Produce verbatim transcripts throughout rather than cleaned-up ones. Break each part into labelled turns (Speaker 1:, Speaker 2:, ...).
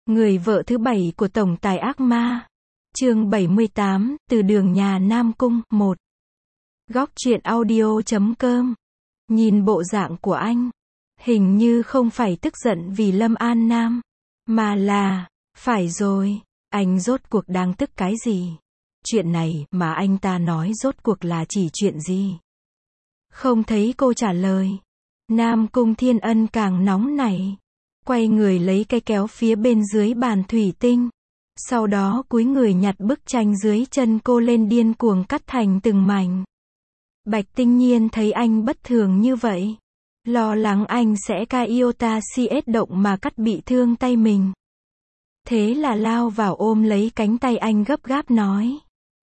Speaker 1: Người vợ thứ bảy của tổng tài ác ma. Chương bảy mươi tám, từ đường nhà Nam Cung, một. Góc truyện audio chấm com. Nhìn bộ dạng của anh, hình như không phải tức giận vì Lâm An Nam, mà là, phải rồi, anh rốt cuộc đang tức cái gì? Chuyện này mà anh ta nói rốt cuộc là chỉ chuyện gì? Không thấy cô trả lời. Nam Cung Thiên Ân càng nóng nảy, quay người lấy cái kéo phía bên dưới bàn thủy tinh, sau đó cúi người nhặt bức tranh dưới chân cô lên điên cuồng cắt thành từng mảnh. Bạch Tinh Nhiên thấy anh bất thường như vậy, lo lắng anh sẽ ca iota cs động mà cắt bị thương tay mình. Thế là lao vào ôm lấy cánh tay anh gấp gáp nói: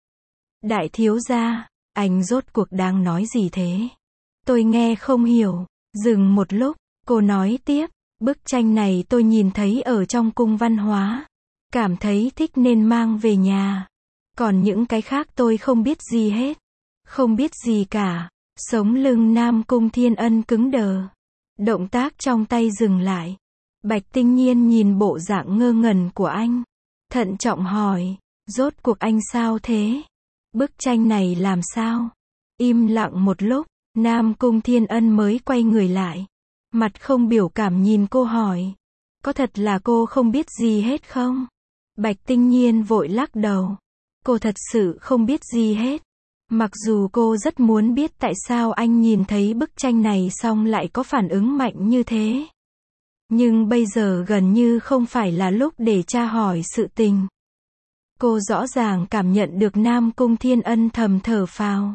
Speaker 1: Đại thiếu gia, anh rốt cuộc đang nói gì thế? Tôi nghe không hiểu. Dừng một lúc, cô nói tiếp: Bức tranh này tôi nhìn thấy ở trong cung văn hóa, cảm thấy thích nên mang về nhà. Còn những cái khác tôi không biết gì hết. Không biết gì cả. Sống lưng Nam Cung Thiên Ân cứng đờ. Động tác trong tay dừng lại. Bạch Tinh Nhiên nhìn bộ dạng ngơ ngẩn của anh, thận trọng hỏi: Rốt cuộc anh sao thế? Bức tranh này làm sao? Im lặng một lúc, Nam Cung Thiên Ân mới quay người lại, mặt không biểu cảm nhìn cô hỏi: Có thật là cô không biết gì hết không? Bạch Tinh Nhiên vội lắc đầu. Cô thật sự không biết gì hết. Mặc dù cô rất muốn biết tại sao anh nhìn thấy bức tranh này xong lại có phản ứng mạnh như thế. Nhưng bây giờ gần như không phải là lúc để tra hỏi sự tình. Cô rõ ràng cảm nhận được Nam Cung Thiên Ân thầm thở phào.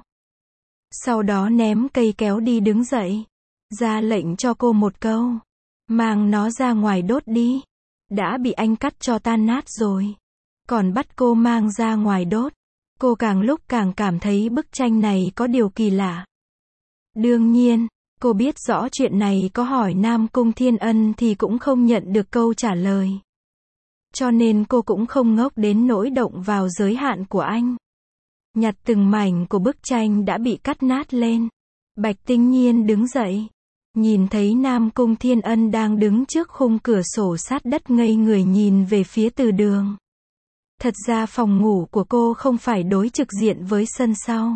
Speaker 1: Sau đó ném cây kéo đi đứng dậy, ra lệnh cho cô một câu: Mang nó ra ngoài đốt đi. Đã bị anh cắt cho tan nát rồi, còn bắt cô mang ra ngoài đốt. Cô càng lúc càng cảm thấy bức tranh này có điều kỳ lạ. Đương nhiên, cô biết rõ chuyện này có hỏi Nam Cung Thiên Ân thì cũng không nhận được câu trả lời. Cho nên cô cũng không ngốc đến nỗi động vào giới hạn của anh. Nhặt từng mảnh của bức tranh đã bị cắt nát lên. Bạch Tinh Nhiên đứng dậy, nhìn thấy Nam Cung Thiên Ân đang đứng trước khung cửa sổ sát đất ngây người nhìn về phía từ đường. Thật ra phòng ngủ của cô không phải đối trực diện với sân sau,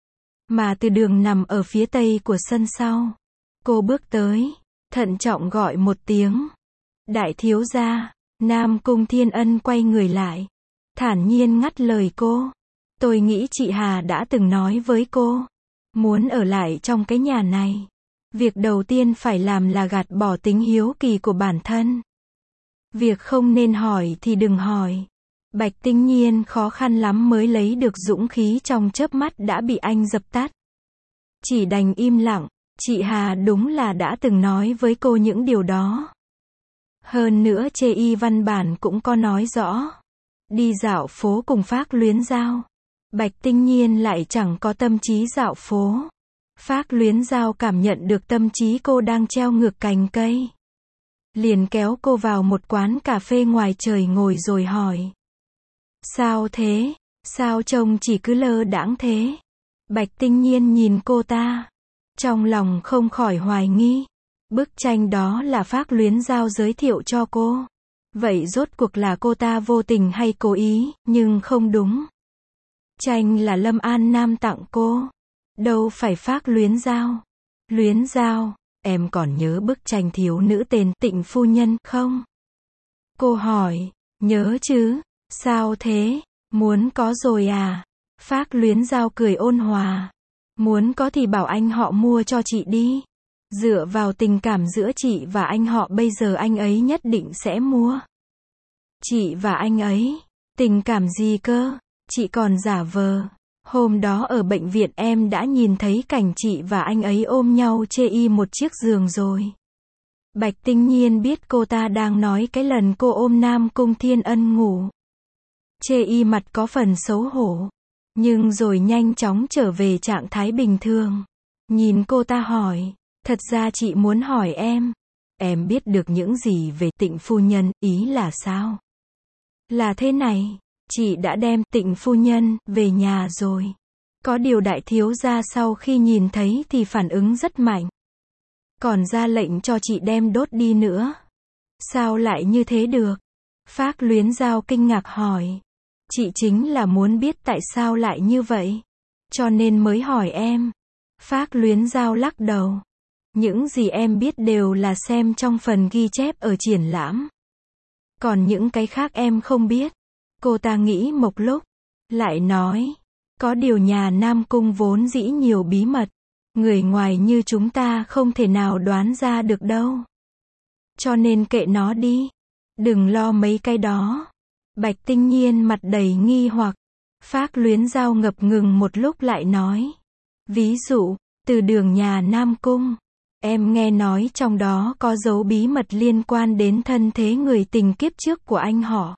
Speaker 1: mà từ đường nằm ở phía tây của sân sau. Cô bước tới, thận trọng gọi một tiếng: Đại thiếu gia. Nam Cung Thiên Ân quay người lại, thản nhiên ngắt lời cô: Tôi nghĩ chị Hà đã từng nói với cô, muốn ở lại trong cái nhà này. Việc đầu tiên phải làm là gạt bỏ tính hiếu kỳ của bản thân. Việc không nên hỏi thì đừng hỏi. Bạch Tinh Nhiên khó khăn lắm mới lấy được dũng khí trong chớp mắt đã bị anh dập tắt. Chỉ đành im lặng. Chị Hà đúng là đã từng nói với cô những điều đó. Hơn nữa chê y văn bản cũng có nói rõ. Đi dạo phố cùng Phác Luyến Giao. Bạch Tinh Nhiên lại chẳng có tâm trí dạo phố. Phác Luyến Giao cảm nhận được tâm trí cô đang treo ngược cành cây, liền kéo cô vào một quán cà phê ngoài trời ngồi rồi hỏi: Sao thế? Sao trông chỉ cứ lơ đãng thế? Bạch Tinh Nhiên nhìn cô ta, trong lòng không khỏi hoài nghi. Bức tranh đó là Phác Luyến Giao giới thiệu cho cô. Vậy rốt cuộc là cô ta vô tình hay cố ý? Nhưng không đúng. Tranh là Lâm An Nam tặng cô, đâu phải Phác Luyến Giao. Luyến Giao, em còn nhớ bức tranh thiếu nữ tên Tịnh Phu Nhân không? Cô hỏi. Nhớ chứ. Sao thế? Muốn có rồi à? Phác Luyến Giao cười ôn hòa. Muốn có thì bảo anh họ mua cho chị đi. Dựa vào tình cảm giữa chị và anh họ bây giờ anh ấy nhất định sẽ mua. Chị và anh ấy? Tình cảm gì cơ? Chị còn giả vờ. Hôm đó ở bệnh viện em đã nhìn thấy cảnh chị và anh ấy ôm nhau chê y một chiếc giường rồi. Bạch Tinh Nhiên biết cô ta đang nói cái lần cô ôm Nam Cung Thiên Ân ngủ. Chê y mặt có phần xấu hổ, nhưng rồi nhanh chóng trở về trạng thái bình thường. Nhìn cô ta hỏi: Thật ra chị muốn hỏi em, em biết được những gì về Tịnh Phu Nhân, ý là sao? Là thế này, chị đã đem Tịnh Phu Nhân về nhà rồi. Có điều đại thiếu gia sau khi nhìn thấy thì phản ứng rất mạnh, còn ra lệnh cho chị đem đốt đi nữa. Sao lại như thế được? Phác Luyến Giao kinh ngạc hỏi. Chị chính là muốn biết tại sao lại như vậy. Cho nên mới hỏi em. Phác Luyến Giao lắc đầu. Những gì em biết đều là xem trong phần ghi chép ở triển lãm. Còn những cái khác em không biết. Cô ta nghĩ một lúc. Lại nói. Có điều nhà Nam Cung vốn dĩ nhiều bí mật. Người ngoài như chúng ta không thể nào đoán ra được đâu. Cho nên kệ nó đi. Đừng lo mấy cái đó. Bạch Tinh Nhiên mặt đầy nghi hoặc. Phác Luyến Giao ngập ngừng một lúc lại nói. Ví dụ, từ đường nhà Nam Cung. Em nghe nói trong đó có dấu bí mật liên quan đến thân thế người tình kiếp trước của anh họ.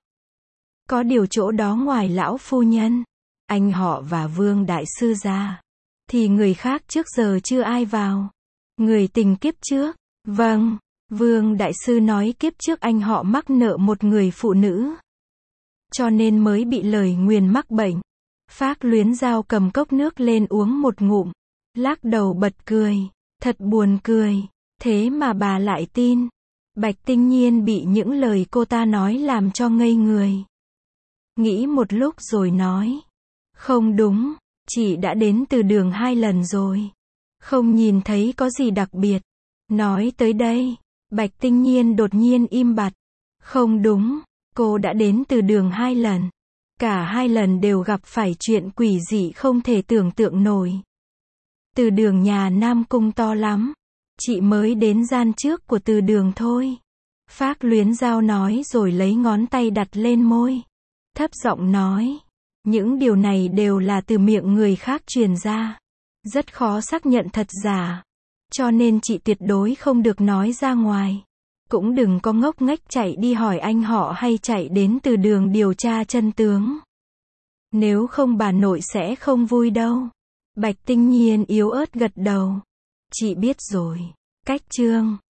Speaker 1: Có điều chỗ đó ngoài lão phu nhân, anh họ và Vương Đại Sư ra, thì người khác trước giờ chưa ai vào. Người tình kiếp trước, vâng, Vương Đại Sư nói kiếp trước anh họ mắc nợ một người phụ nữ. Cho nên mới bị lời nguyền mắc bệnh. Phác Luyến Giao cầm cốc nước lên uống một ngụm, lắc đầu bật cười. Thật buồn cười, thế mà bà lại tin. Bạch Tinh Nhiên bị những lời cô ta nói làm cho ngây người. Nghĩ một lúc rồi nói. Không đúng, chị đã đến từ đường hai lần rồi. Không nhìn thấy có gì đặc biệt. Nói tới đây, Bạch Tinh Nhiên đột nhiên im bặt. Không đúng, cô đã đến từ đường hai lần. Cả hai lần đều gặp phải chuyện quỷ dị không thể tưởng tượng nổi. Từ đường nhà Nam Cung to lắm. Chị mới đến gian trước của từ đường thôi. Phác Luyến Giao nói rồi lấy ngón tay đặt lên môi. Thấp giọng nói. Những điều này đều là từ miệng người khác truyền ra. Rất khó xác nhận thật giả. Cho nên chị tuyệt đối không được nói ra ngoài. Cũng đừng có ngốc nghếch chạy đi hỏi anh họ hay chạy đến từ đường điều tra chân tướng. Nếu không bà nội sẽ không vui đâu. Bạch Tinh Nhiên yếu ớt gật đầu. Chị biết rồi. Cách chương